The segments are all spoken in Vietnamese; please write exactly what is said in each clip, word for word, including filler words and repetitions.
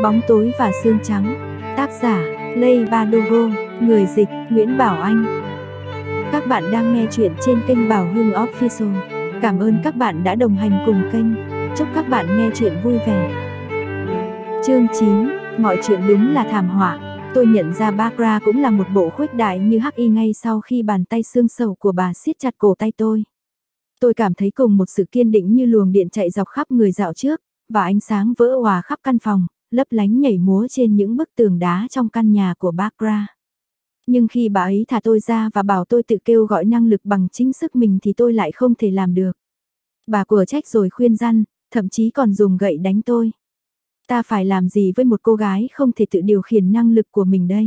Bóng tối và xương trắng. Tác giả: Lê Badogo. Người dịch: Nguyễn Bảo Anh. Các bạn đang nghe chuyện trên kênh Bảo Hưng Official. Cảm ơn các bạn đã đồng hành cùng kênh. Chúc các bạn nghe chuyện vui vẻ. Chương chín. Mọi chuyện đúng là thảm họa. Tôi nhận ra Barbara cũng là một bộ khuếch đại như hắc y ngay sau khi bàn tay xương sầu của bà siết chặt cổ tay tôi. Tôi cảm thấy cùng một sự kiên định như luồng điện chạy dọc khắp người dạo trước, và ánh sáng vỡ òa khắp căn phòng, lấp lánh nhảy múa trên những bức tường đá trong căn nhà của Barbara. Nhưng khi bà ấy thả tôi ra và bảo tôi tự kêu gọi năng lực bằng chính sức mình thì tôi lại không thể làm được. Bà của trách rồi khuyên răn, thậm chí còn dùng gậy đánh tôi. Ta phải làm gì với một cô gái không thể tự điều khiển năng lực của mình đây?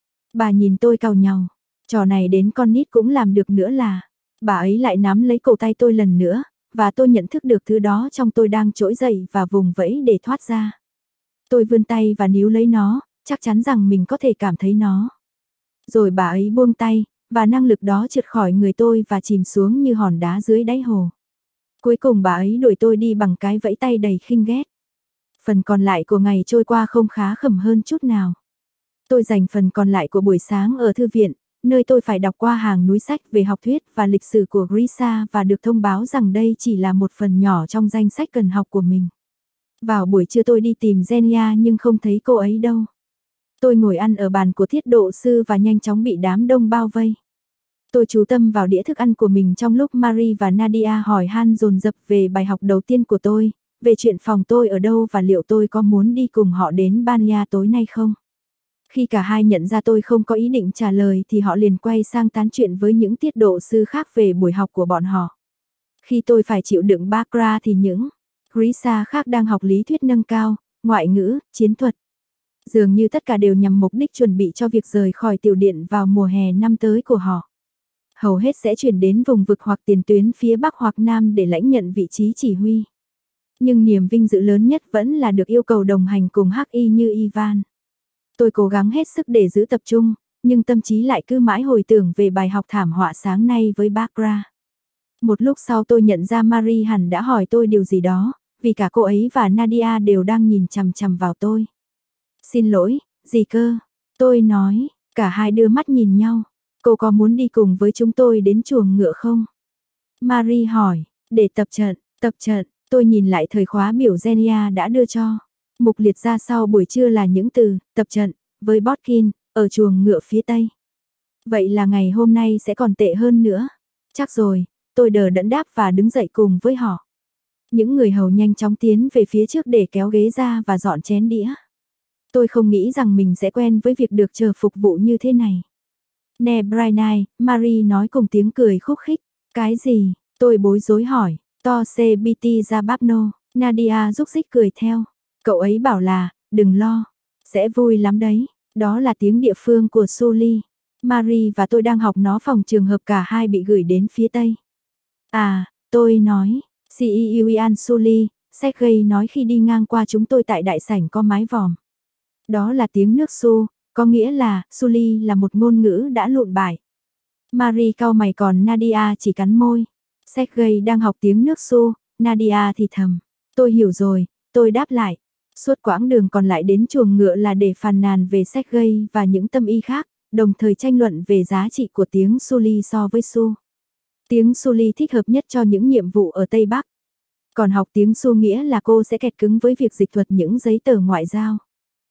Bà nhìn tôi càu nhàu. Trò này đến con nít cũng làm được nữa là. Bà ấy lại nắm lấy cổ tay tôi lần nữa, và tôi nhận thức được thứ đó trong tôi đang trỗi dậy và vùng vẫy để thoát ra. Tôi vươn tay và níu lấy nó, chắc chắn rằng mình có thể cảm thấy nó. Rồi bà ấy buông tay, và năng lực đó trượt khỏi người tôi và chìm xuống như hòn đá dưới đáy hồ. Cuối cùng bà ấy đuổi tôi đi bằng cái vẫy tay đầy khinh ghét. Phần còn lại của ngày trôi qua không khá khẩm hơn chút nào. Tôi dành phần còn lại của buổi sáng ở thư viện, nơi tôi phải đọc qua hàng núi sách về học thuyết và lịch sử của Grisha và được thông báo rằng đây chỉ là một phần nhỏ trong danh sách cần học của mình. Vào buổi trưa tôi đi tìm Zenia nhưng không thấy cô ấy đâu. Tôi ngồi ăn ở bàn của thiết độ sư và nhanh chóng bị đám đông bao vây. Tôi chú tâm vào đĩa thức ăn của mình trong lúc Marie và Nadia hỏi han dồn dập về bài học đầu tiên của tôi, về chuyện phòng tôi ở đâu và liệu tôi có muốn đi cùng họ đến Banya tối nay không. Khi cả hai nhận ra tôi không có ý định trả lời thì họ liền quay sang tán chuyện với những tiết độ sư khác về buổi học của bọn họ. Khi tôi phải chịu đựng Barbara thì những Grisha khác đang học lý thuyết nâng cao, ngoại ngữ, chiến thuật. Dường như tất cả đều nhằm mục đích chuẩn bị cho việc rời khỏi tiểu điện vào mùa hè năm tới của họ. Hầu hết sẽ chuyển đến vùng vực hoặc tiền tuyến phía Bắc hoặc Nam để lãnh nhận vị trí chỉ huy. Nhưng niềm vinh dự lớn nhất vẫn là được yêu cầu đồng hành cùng hắc y như Ivan. Tôi cố gắng hết sức để giữ tập trung, nhưng tâm trí lại cứ mãi hồi tưởng về bài học thảm họa sáng nay với Barbara. Một lúc sau tôi nhận ra Marie hẳn đã hỏi tôi điều gì đó, vì cả cô ấy và Nadia đều đang nhìn chằm chằm vào tôi. Xin lỗi, gì cơ? Tôi nói, cả hai đưa mắt nhìn nhau. Cô có muốn đi cùng với chúng tôi đến chuồng ngựa không? Marie hỏi, để tập trận, tập trận, tôi nhìn lại thời khóa biểu Zenia đã đưa cho. Mục liệt ra sau buổi trưa là những từ, tập trận, với Botkin, ở chuồng ngựa phía Tây. Vậy là ngày hôm nay sẽ còn tệ hơn nữa. Chắc rồi, tôi đờ đẫn đáp và đứng dậy cùng với họ. Những người hầu nhanh chóng tiến về phía trước để kéo ghế ra và dọn chén đĩa. Tôi không nghĩ rằng mình sẽ quen với việc được chờ phục vụ như thế này. Nè Brynight, Marie nói cùng tiếng cười khúc khích. Cái gì? Tôi bối rối hỏi. To se biti ra babno, Nadia rúc rích cười theo. Cậu ấy bảo là, đừng lo, sẽ vui lắm đấy. Đó là tiếng địa phương của Sully. Marie và tôi đang học nó phòng trường hợp cả hai bị gửi đến phía Tây. À, tôi nói, xê e u Ian Sully, Sergei nói khi đi ngang qua chúng tôi tại đại sảnh có mái vòm. Đó là tiếng nước Su, có nghĩa là Sully là một ngôn ngữ đã lụn bại. Marie cau mày còn Nadia chỉ cắn môi. Sergei đang học tiếng nước Su, Nadia thì thầm. Tôi hiểu rồi, tôi đáp lại. Suốt quãng đường còn lại đến chuồng ngựa là để phàn nàn về Sergei và những tâm y khác, đồng thời tranh luận về giá trị của tiếng Sully so với Su. Tiếng Sully thích hợp nhất cho những nhiệm vụ ở Tây Bắc. Còn học tiếng Su nghĩa là cô sẽ kẹt cứng với việc dịch thuật những giấy tờ ngoại giao.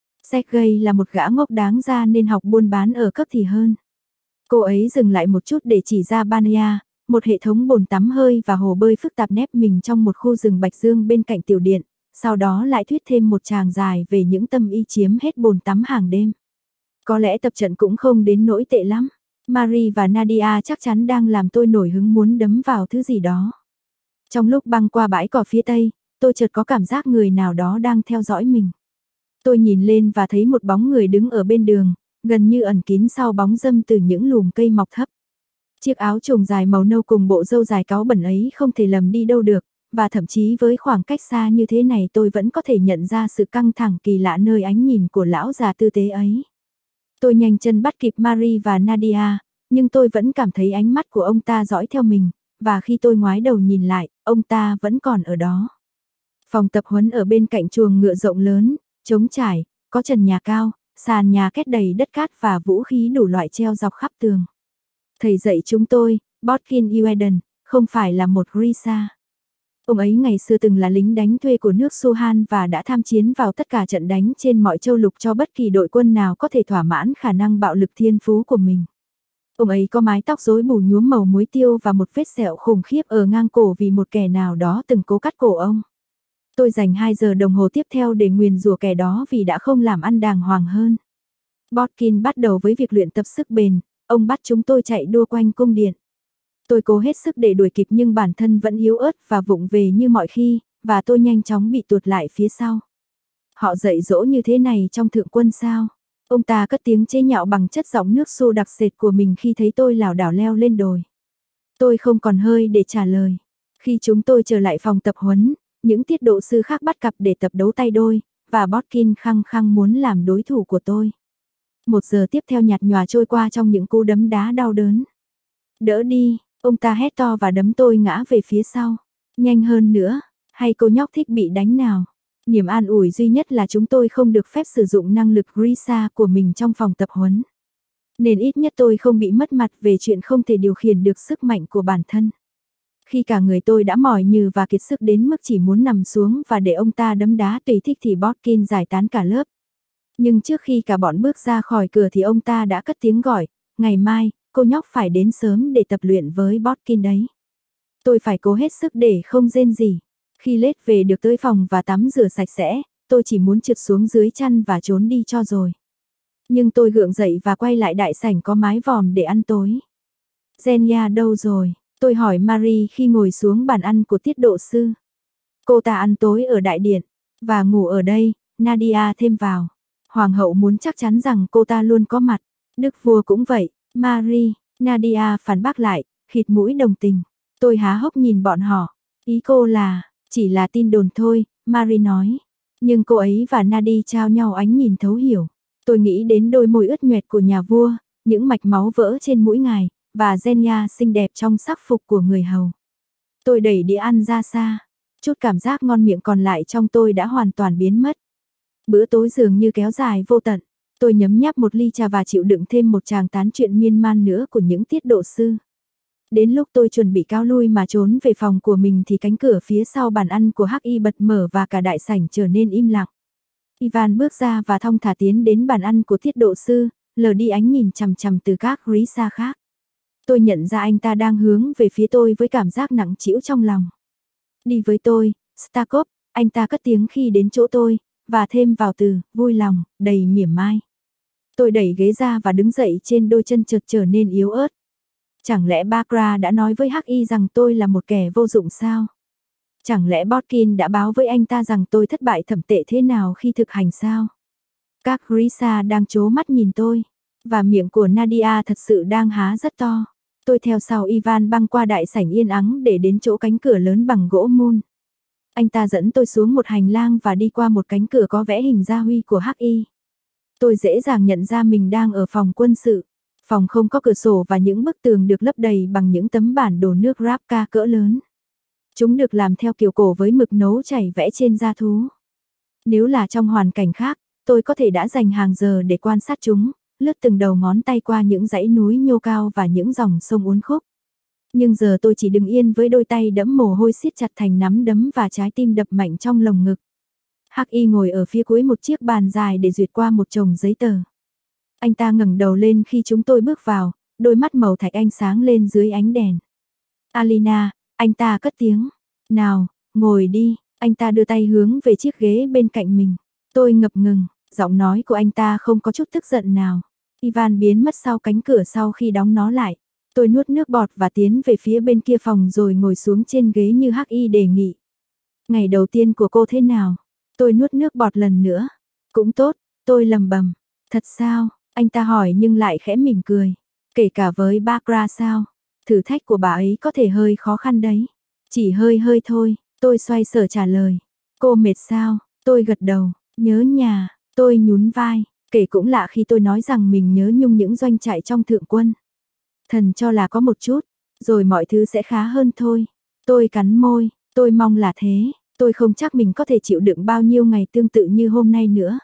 Sergei là một gã ngốc đáng ra nên học buôn bán ở cấp thì hơn. Cô ấy dừng lại một chút để chỉ ra Banya, một hệ thống bồn tắm hơi và hồ bơi phức tạp nép mình trong một khu rừng bạch dương bên cạnh tiểu điện, sau đó lại thuyết thêm một tràng dài về những tâm y chiếm hết bồn tắm hàng đêm. Có lẽ tập trận cũng không đến nỗi tệ lắm. Marie và Nadia chắc chắn đang làm tôi nổi hứng muốn đấm vào thứ gì đó. Trong lúc băng qua bãi cỏ phía Tây, tôi chợt có cảm giác người nào đó đang theo dõi mình. Tôi nhìn lên và thấy một bóng người đứng ở bên đường, gần như ẩn kín sau bóng râm từ những lùm cây mọc thấp. Chiếc áo choàng dài màu nâu cùng bộ râu dài cáu bẩn ấy không thể lầm đi đâu được, và thậm chí với khoảng cách xa như thế này tôi vẫn có thể nhận ra sự căng thẳng kỳ lạ nơi ánh nhìn của lão già tư tế ấy. Tôi nhanh chân bắt kịp Marie và Nadia, nhưng tôi vẫn cảm thấy ánh mắt của ông ta dõi theo mình, và khi tôi ngoái đầu nhìn lại, ông ta vẫn còn ở đó. Phòng tập huấn ở bên cạnh chuồng ngựa rộng lớn, Trống trải, có trần nhà cao, sàn nhà kết đầy đất cát và vũ khí đủ loại treo dọc khắp tường. Thầy dạy chúng tôi, Botkin Ueden, không phải là một Grisa. Ông ấy ngày xưa từng là lính đánh thuê của nước Suhan và đã tham chiến vào tất cả trận đánh trên mọi châu lục cho bất kỳ đội quân nào có thể thỏa mãn khả năng bạo lực thiên phú của mình. Ông ấy có mái tóc rối bù nhuốm màu muối tiêu và một vết sẹo khủng khiếp ở ngang cổ vì một kẻ nào đó từng cố cắt cổ ông. Tôi dành hai giờ đồng hồ tiếp theo để nguyền rủa kẻ đó vì đã không làm ăn đàng hoàng hơn. Botkin bắt đầu với việc luyện tập sức bền, ông bắt chúng tôi chạy đua quanh cung điện. Tôi cố hết sức để đuổi kịp nhưng bản thân vẫn yếu ớt và vụng về như mọi khi, và tôi nhanh chóng bị tuột lại phía sau. Họ dạy dỗ như thế này trong thượng quân sao? Ông ta cất tiếng chế nhạo bằng chất giọng nước xô đặc sệt của mình khi thấy tôi lảo đảo leo lên đồi. Tôi không còn hơi để trả lời. Khi chúng tôi trở lại phòng tập huấn, những tiết độ sư khác bắt cặp để tập đấu tay đôi, và Botkin khăng khăng muốn làm đối thủ của tôi. Một giờ tiếp theo nhạt nhòa trôi qua trong những cú đấm đá đau đớn. Đỡ đi, ông ta hét to và đấm tôi ngã về phía sau. Nhanh hơn nữa, hay cô nhóc thích bị đánh nào? Niềm an ủi duy nhất là chúng tôi không được phép sử dụng năng lực Grisa của mình trong phòng tập huấn. Nên ít nhất tôi không bị mất mặt về chuyện không thể điều khiển được sức mạnh của bản thân. Khi cả người tôi đã mỏi nhừ và kiệt sức đến mức chỉ muốn nằm xuống và để ông ta đấm đá tùy thích thì Botkin giải tán cả lớp. Nhưng trước khi cả bọn bước ra khỏi cửa thì ông ta đã cất tiếng gọi, ngày mai, cô nhóc phải đến sớm để tập luyện với Botkin đấy. Tôi phải cố hết sức để không rên rỉ. Khi lết về được tới phòng và tắm rửa sạch sẽ, tôi chỉ muốn trượt xuống dưới chăn và trốn đi cho rồi. Nhưng tôi gượng dậy và quay lại đại sảnh có mái vòm để ăn tối. Zenia đâu rồi? Tôi hỏi Marie khi ngồi xuống bàn ăn của tiết độ sư. Cô ta ăn tối ở đại điện, và ngủ ở đây, Nadia thêm vào. Hoàng hậu muốn chắc chắn rằng cô ta luôn có mặt. Đức vua cũng vậy, Marie, Nadia phản bác lại, khịt mũi đồng tình. Tôi há hốc nhìn bọn họ. Ý cô là, chỉ là tin đồn thôi, Marie nói. Nhưng cô ấy và Nadia trao nhau ánh nhìn thấu hiểu. Tôi nghĩ đến đôi môi ướt nhoẹt của nhà vua, những mạch máu vỡ trên mũi ngài, và Zenia xinh đẹp trong sắc phục của người hầu. Tôi đẩy đĩa ăn ra xa. Chút cảm giác ngon miệng còn lại trong tôi đã hoàn toàn biến mất. Bữa tối dường như kéo dài vô tận. Tôi nhấm nháp một ly trà và chịu đựng thêm một tràng tán chuyện miên man nữa của những tiết độ sư. Đến lúc tôi chuẩn bị cáo lui mà trốn về phòng của mình thì cánh cửa phía sau bàn ăn của Hắc Y bật mở và cả đại sảnh trở nên im lặng. Ivan bước ra và thong thả tiến đến bàn ăn của tiết độ sư, lờ đi ánh nhìn chằm chằm từ các Grisa khác. Tôi nhận ra anh ta đang hướng về phía tôi với cảm giác nặng trĩu trong lòng. Đi với tôi, Stakov, anh ta cất tiếng khi đến chỗ tôi, và thêm vào từ, vui lòng, đầy mỉa mai. Tôi đẩy ghế ra và đứng dậy trên đôi chân chợt trở nên yếu ớt. Chẳng lẽ Bakra đã nói với Hắc Y rằng tôi là một kẻ vô dụng sao? Chẳng lẽ Botkin đã báo với anh ta rằng tôi thất bại thậm tệ thế nào khi thực hành sao? Các Grisa đang trố mắt nhìn tôi, và miệng của Nadia thật sự đang há rất to. Tôi theo sau Ivan băng qua đại sảnh yên ắng để đến chỗ cánh cửa lớn bằng gỗ mun. Anh ta dẫn tôi xuống một hành lang và đi qua một cánh cửa có vẽ hình gia huy của Hắc Y. Tôi dễ dàng nhận ra mình đang ở phòng quân sự. Phòng không có cửa sổ và những bức tường được lấp đầy bằng những tấm bản đồ nước Rapka cỡ lớn. Chúng được làm theo kiểu cổ với mực nấu chảy vẽ trên da thú. Nếu là trong hoàn cảnh khác, tôi có thể đã dành hàng giờ để quan sát chúng, lướt từng đầu ngón tay qua những dãy núi nhô cao và những dòng sông uốn khúc. Nhưng giờ tôi chỉ đứng yên với đôi tay đẫm mồ hôi siết chặt thành nắm đấm và trái tim đập mạnh trong lồng ngực. Hắc Y ngồi ở phía cuối một chiếc bàn dài để duyệt qua một chồng giấy tờ. Anh ta ngẩng đầu lên khi chúng tôi bước vào, đôi mắt màu thạch anh sáng lên dưới ánh đèn. Alina, anh ta cất tiếng. Nào, ngồi đi. Anh ta đưa tay hướng về chiếc ghế bên cạnh mình. Tôi ngập ngừng, giọng nói của anh ta không có chút tức giận nào. Ivan biến mất sau cánh cửa sau khi đóng nó lại. Tôi nuốt nước bọt và tiến về phía bên kia phòng rồi ngồi xuống trên ghế như Hắc Y đề nghị. Ngày đầu tiên của cô thế nào? Tôi nuốt nước bọt lần nữa. Cũng tốt, tôi lầm bầm. Thật sao? Anh ta hỏi nhưng lại khẽ mỉm cười. Kể cả với Bakra sao? Thử thách của bà ấy có thể hơi khó khăn đấy. Chỉ hơi hơi thôi, tôi xoay sở trả lời. Cô mệt sao? Tôi gật đầu. Nhớ nhà, tôi nhún vai. Kể cũng lạ khi tôi nói rằng mình nhớ nhung những doanh trại trong thượng quân. Thần cho là có một chút, rồi mọi thứ sẽ khá hơn thôi. Tôi cắn môi, tôi mong là thế. Tôi không chắc mình có thể chịu đựng bao nhiêu ngày tương tự như hôm nay nữa.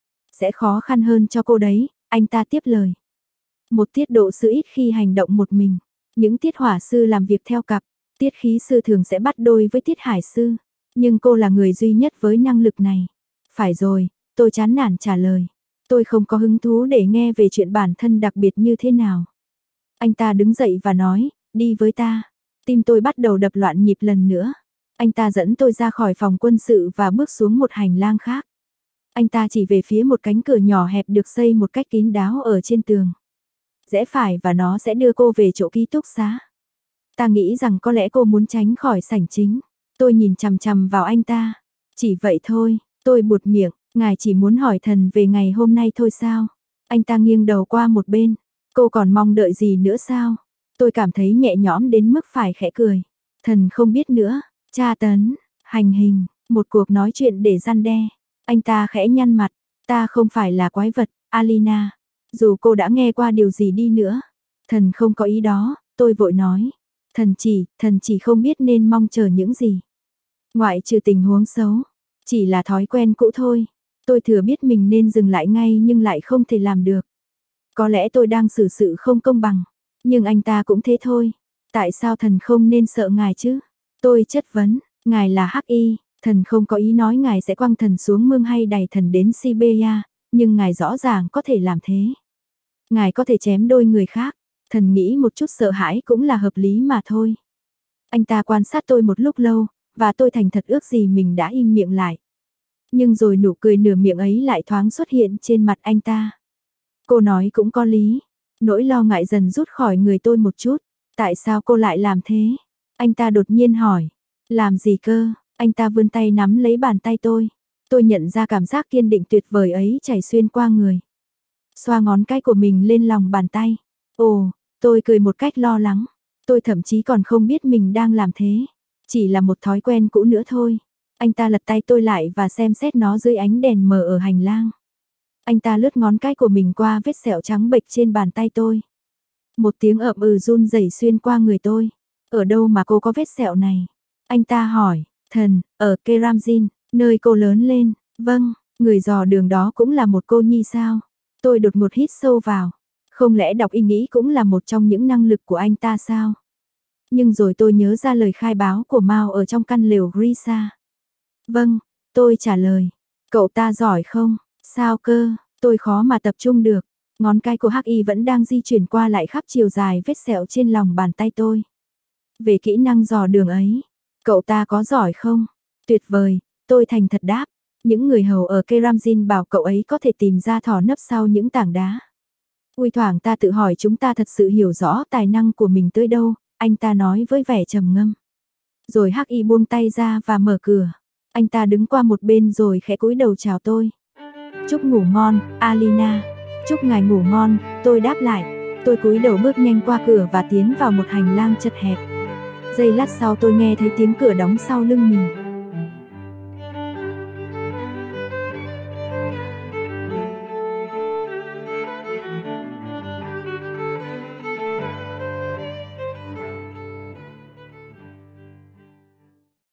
Sẽ khó khăn hơn cho cô đấy, anh ta tiếp lời. Một tiết độ sư ít khi hành động một mình. Những tiết hỏa sư làm việc theo cặp, tiết khí sư thường sẽ bắt đôi với tiết hải sư. Nhưng cô là người duy nhất với năng lực này. Phải rồi, tôi chán nản trả lời. Tôi không có hứng thú để nghe về chuyện bản thân đặc biệt như thế nào. Anh ta đứng dậy và nói, đi với ta. Tim tôi bắt đầu đập loạn nhịp lần nữa. Anh ta dẫn tôi ra khỏi phòng quân sự và bước xuống một hành lang khác. Anh ta chỉ về phía một cánh cửa nhỏ hẹp được xây một cách kín đáo ở trên tường. Rẽ phải và nó sẽ đưa cô về chỗ ký túc xá. Ta nghĩ rằng có lẽ cô muốn tránh khỏi sảnh chính. Tôi nhìn chằm chằm vào anh ta. Chỉ vậy thôi, tôi buột miệng, ngài chỉ muốn hỏi thần về ngày hôm nay thôi sao? Anh ta nghiêng đầu qua một bên. Cô còn mong đợi gì nữa sao? Tôi cảm thấy nhẹ nhõm đến mức phải khẽ cười. Thần không biết nữa, tra tấn, hành hình, một cuộc nói chuyện để răn đe. Anh ta khẽ nhăn mặt, ta không phải là quái vật, Alina. Dù cô đã nghe qua điều gì đi nữa. Thần không có ý đó, tôi vội nói. Thần chỉ, thần chỉ không biết nên mong chờ những gì. Ngoại trừ tình huống xấu, chỉ là thói quen cũ thôi. Tôi thừa biết mình nên dừng lại ngay nhưng lại không thể làm được. Có lẽ tôi đang xử sự không công bằng, nhưng anh ta cũng thế thôi. Tại sao thần không nên sợ ngài chứ? Tôi chất vấn, ngài là hắc y, thần không có ý nói ngài sẽ quăng thần xuống mương hay đẩy thần đến Siberia, nhưng ngài rõ ràng có thể làm thế. Ngài có thể chém đôi người khác, thần nghĩ một chút sợ hãi cũng là hợp lý mà thôi. Anh ta quan sát tôi một lúc lâu, và tôi thành thật ước gì mình đã im miệng lại. Nhưng rồi nụ cười nửa miệng ấy lại thoáng xuất hiện trên mặt anh ta. Cô nói cũng có lý, nỗi lo ngại dần rút khỏi người tôi một chút. Tại sao cô lại làm thế? Anh ta đột nhiên hỏi. Làm gì cơ? Anh ta vươn tay nắm lấy bàn tay tôi. Tôi nhận ra cảm giác kiên định tuyệt vời ấy chảy xuyên qua người. Xoa ngón cái của mình lên lòng bàn tay. Ồ, tôi cười một cách lo lắng. Tôi thậm chí còn không biết mình đang làm thế. Chỉ là một thói quen cũ nữa thôi. Anh ta lật tay tôi lại và xem xét nó dưới ánh đèn mờ ở hành lang. Anh ta lướt ngón cái của mình qua vết sẹo trắng bệch trên bàn tay tôi. Một tiếng ậm ừ run rẩy xuyên qua người tôi. Ở đâu mà cô có vết sẹo này? Anh ta hỏi. Thần, ở Keramzin, nơi cô lớn lên. Vâng, người dò đường đó cũng là một cô nhi sao? Tôi đột ngột hít sâu vào. Không lẽ đọc ý nghĩ cũng là một trong những năng lực của anh ta sao? Nhưng rồi tôi nhớ ra lời khai báo của Mao ở trong căn lều Grisa. Vâng, tôi trả lời. Cậu ta giỏi không? Sao cơ? Tôi khó mà tập trung được. Ngón cái của Hắc Y vẫn đang di chuyển qua lại khắp chiều dài vết sẹo trên lòng bàn tay tôi. Về kỹ năng dò đường ấy, cậu ta có giỏi không? Tuyệt vời, tôi thành thật đáp. Những người hầu ở Keramzin bảo cậu ấy có thể tìm ra thỏ nấp sau những tảng đá. Ui thoảng ta tự hỏi chúng ta thật sự hiểu rõ tài năng của mình tới đâu, anh ta nói với vẻ trầm ngâm. Rồi Hắc Y buông tay ra và mở cửa. Anh ta đứng qua một bên rồi khẽ cúi đầu chào tôi. Chúc ngủ ngon, Alina. Chúc ngài ngủ ngon, tôi đáp lại. Tôi cúi đầu bước nhanh qua cửa và tiến vào một hành lang chật hẹp. Giây lát sau tôi nghe thấy tiếng cửa đóng sau lưng mình.